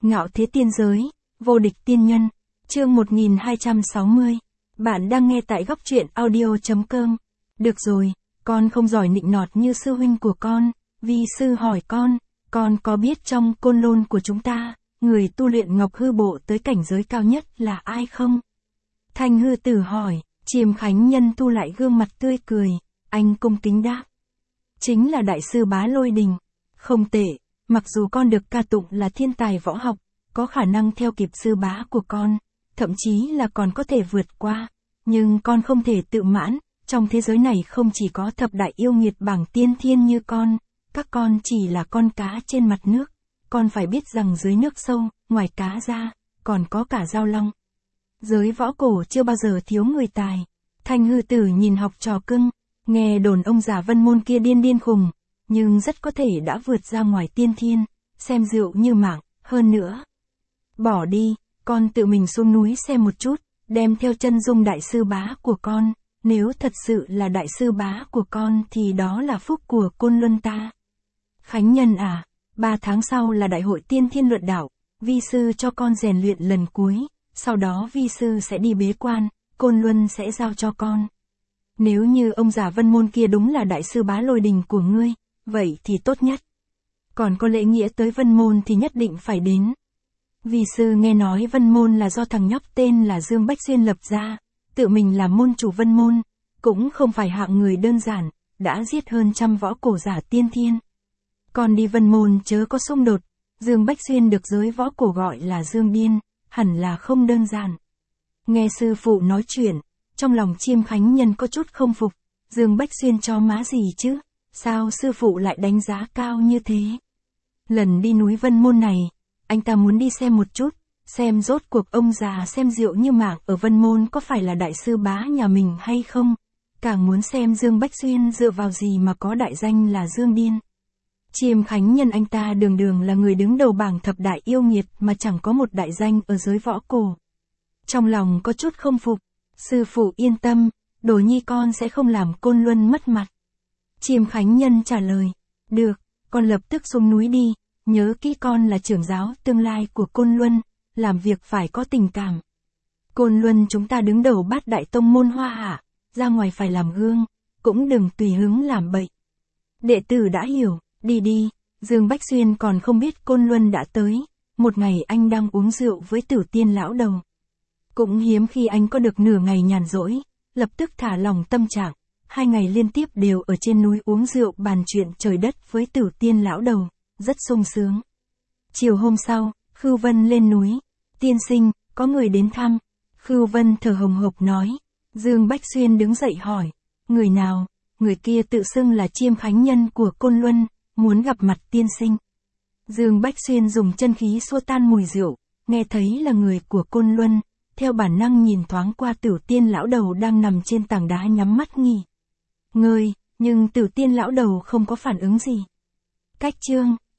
Ngạo thế tiên giới, vô địch tiên nhân, chương 1260. Bạn đang nghe tại góc truyện audio.com. Được rồi, con không giỏi nịnh nọt như sư huynh của con, vi sư hỏi con có biết trong côn lôn của chúng ta, người tu luyện ngọc hư bộ tới cảnh giới cao nhất là ai không? Thanh hư tử hỏi, Chiêm Khánh Nhân thu lại gương mặt tươi cười, anh cung kính đáp. Chính là đại sư Bá Lôi Đình. Không tệ, mặc dù con được ca tụng là thiên tài võ học, có khả năng theo kịp sư bá của con, thậm chí là còn có thể vượt qua, nhưng con không thể tự mãn, trong thế giới này không chỉ có thập đại yêu nghiệt bảng tiên thiên như con, các con chỉ là con cá trên mặt nước, con phải biết rằng dưới nước sâu, ngoài cá ra, còn có cả Giao Long. Giới võ cổ chưa bao giờ thiếu người tài. Thanh hư tử nhìn học trò cưng, nghe đồn ông già Vân Môn kia điên khùng, nhưng rất có thể đã vượt ra ngoài tiên thiên, xem rượu như mạng, hơn nữa. Bỏ đi, con tự mình xuống núi xem một chút, đem theo chân dung đại sư bá của con, nếu thật sự là đại sư bá của con thì đó là phúc của Côn Luân ta. Khánh Nhân à, 3 tháng sau là đại hội tiên thiên luận đạo, vi sư cho con rèn luyện lần cuối, sau đó vi sư sẽ đi bế quan, Côn Luân sẽ giao cho con. Nếu như ông già Vân Môn kia đúng là đại sư Bá Lôi Đình của ngươi, vậy thì tốt nhất. Còn có lễ nghĩa tới Vân Môn thì nhất định phải đến. Vi sư nghe nói Vân Môn là do thằng nhóc tên là Dương Bách Xuyên lập ra, tự mình làm môn chủ Vân Môn, cũng không phải hạng người đơn giản, đã giết hơn 100 võ cổ giả tiên thiên. Còn đi Vân Môn chớ có xung đột, Dương Bách Xuyên được giới võ cổ gọi là Dương Điên, hẳn là không đơn giản. Nghe sư phụ nói chuyện, trong lòng Chiêm Khánh Nhân có chút không phục, Dương Bách Xuyên cho má gì chứ, sao sư phụ lại đánh giá cao như thế? Lần đi núi Vân Môn này, anh ta muốn đi xem một chút, xem rốt cuộc ông già xem rượu như mạng ở Vân Môn có phải là đại sư bá nhà mình hay không, càng muốn xem Dương Bách Xuyên dựa vào gì mà có đại danh là Dương Điên. Chiêm Khánh Nhân anh ta đường là người đứng đầu bảng thập đại yêu nghiệt mà chẳng có một đại danh ở giới võ cổ. Trong lòng có chút không phục, sư phụ yên tâm, đồ nhi con sẽ không làm Côn Luân mất mặt. Chiêm Khánh Nhân trả lời, được, con lập tức xuống núi đi, nhớ kỹ con là trưởng giáo tương lai của Côn Luân, làm việc phải có tình cảm. Côn Luân chúng ta đứng đầu bát đại tông môn Hoa Hạ, ra ngoài phải làm gương, cũng đừng tùy hứng làm bậy. Đệ tử đã hiểu, đi, Dương Bách Xuyên còn không biết Côn Luân đã tới, một ngày anh đang uống rượu với Tử Tiên lão đầu. Cũng hiếm khi anh có được nửa ngày nhàn rỗi, lập tức thả lòng tâm trạng, 2 ngày liên tiếp đều ở trên núi uống rượu bàn chuyện trời đất với Tử Tiên lão đầu, rất sung sướng. Chiều hôm sau, Khưu Vân lên núi, tiên sinh, có người đến thăm. Khưu Vân thở hồng hộc nói. Dương Bách Xuyên đứng dậy hỏi, người nào? Người kia tự xưng là Chiêm Khánh Nhân của Côn Luân, muốn gặp mặt tiên sinh. Dương Bách Xuyên dùng chân khí xua tan mùi rượu, nghe thấy là người của Côn Luân, theo bản năng nhìn thoáng qua Tử Tiên lão đầu đang nằm trên tảng đá nhắm mắt nghỉ ngơi, nhưng Tử Tiên lão đầu không có phản ứng gì. Cách chương